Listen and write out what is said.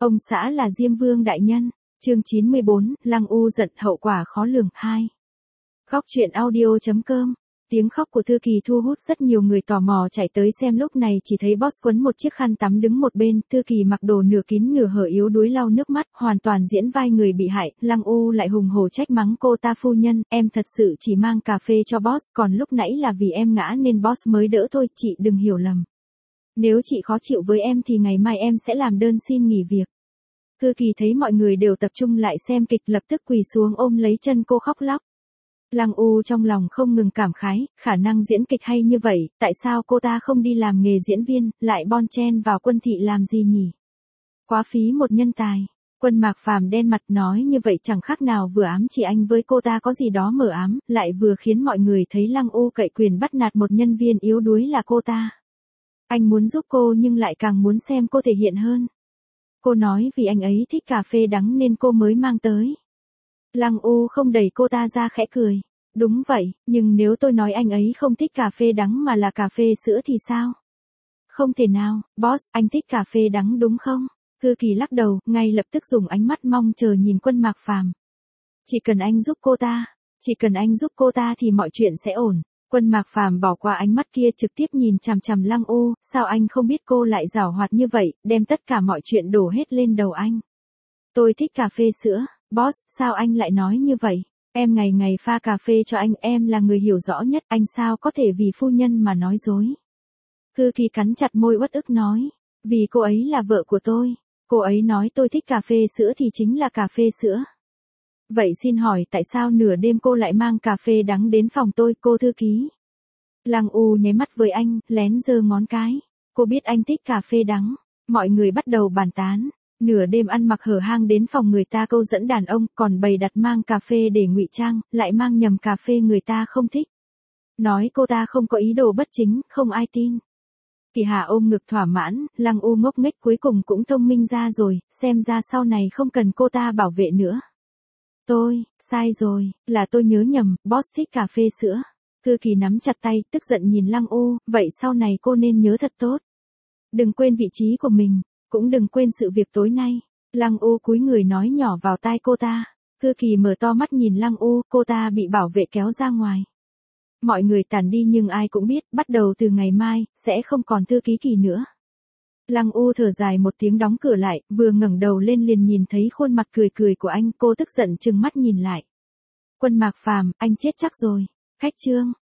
Ông xã là Diêm Vương đại nhân. Chương 94, Lăng U giận hậu quả khó lường 2. Khóc chuyện audio.com. Tiếng khóc của Thư Kỳ thu hút rất nhiều người tò mò chạy tới xem, lúc này chỉ thấy boss quấn một chiếc khăn tắm đứng một bên, Thư Kỳ mặc đồ nửa kín nửa hở yếu đuối lau nước mắt, hoàn toàn diễn vai người bị hại. Lăng U lại hùng hổ trách mắng cô ta: phu nhân, em thật sự chỉ mang cà phê cho boss, còn lúc nãy là vì em ngã nên boss mới đỡ thôi, chị đừng hiểu lầm. Nếu chị khó chịu với em thì ngày mai em sẽ làm đơn xin nghỉ việc. Thư Kỳ thấy mọi người đều tập trung lại xem kịch, lập tức quỳ xuống ôm lấy chân cô khóc lóc. Lăng U trong lòng không ngừng cảm khái, khả năng diễn kịch hay như vậy, tại sao cô ta không đi làm nghề diễn viên, lại bon chen vào Quân thị làm gì nhỉ? Quá phí một nhân tài. Quân Mạc Phàm đen mặt nói như vậy chẳng khác nào vừa ám chỉ anh với cô ta có gì đó mờ ám, lại vừa khiến mọi người thấy Lăng U cậy quyền bắt nạt một nhân viên yếu đuối là cô ta. Anh muốn giúp cô nhưng lại càng muốn xem cô thể hiện hơn. Cô nói vì anh ấy thích cà phê đắng nên cô mới mang tới. Lăng U không đẩy cô ta ra, khẽ cười. Đúng vậy, nhưng nếu tôi nói anh ấy không thích cà phê đắng mà là cà phê sữa thì sao? Không thể nào, boss, anh thích cà phê đắng đúng không? Thư Kỳ lắc đầu, ngay lập tức dùng ánh mắt mong chờ nhìn Quân Mạc Phàm. Chỉ cần anh giúp cô ta thì mọi chuyện sẽ ổn. Quân Mạc Phàm bỏ qua ánh mắt kia, trực tiếp nhìn chằm chằm Lăng U, sao anh không biết cô lại giảo hoạt như vậy, đem tất cả mọi chuyện đổ hết lên đầu anh. Tôi thích cà phê sữa, boss, sao anh lại nói như vậy? Em ngày ngày pha cà phê cho anh, em là người hiểu rõ nhất, anh sao có thể vì phu nhân mà nói dối? Thư Kỳ cắn chặt môi uất ức nói, vì cô ấy là vợ của tôi, cô ấy nói tôi thích cà phê sữa thì chính là cà phê sữa. Vậy xin hỏi tại sao nửa đêm cô lại mang cà phê đắng đến phòng tôi, cô thư ký? Lăng U nháy mắt với anh, lén giơ ngón cái. Cô biết anh thích cà phê đắng. Mọi người bắt đầu bàn tán. Nửa đêm ăn mặc hở hang đến phòng người ta câu dẫn đàn ông, còn bày đặt mang cà phê để ngụy trang, lại mang nhầm cà phê người ta không thích. Nói cô ta không có ý đồ bất chính, không ai tin. Kỳ Hà ôm ngực thỏa mãn, Lăng U ngốc nghếch cuối cùng cũng thông minh ra rồi, xem ra sau này không cần cô ta bảo vệ nữa. Tôi, sai rồi, là tôi nhớ nhầm, boss thích cà phê sữa. Thư Kỳ nắm chặt tay, tức giận nhìn Lăng U, vậy sau này cô nên nhớ thật tốt. Đừng quên vị trí của mình, cũng đừng quên sự việc tối nay. Lăng U cúi người nói nhỏ vào tai cô ta. Thư Kỳ mở to mắt nhìn Lăng U, cô ta bị bảo vệ kéo ra ngoài. Mọi người tản đi nhưng ai cũng biết, bắt đầu từ ngày mai, sẽ không còn Thư Ký Kỳ nữa. Lăng U thở dài một tiếng đóng cửa lại, vừa ngẩng đầu lên liền nhìn thấy khuôn mặt cười cười của anh, cô tức giận trừng mắt nhìn lại. Quân Mạc Phàm, anh chết chắc rồi. Khách trương,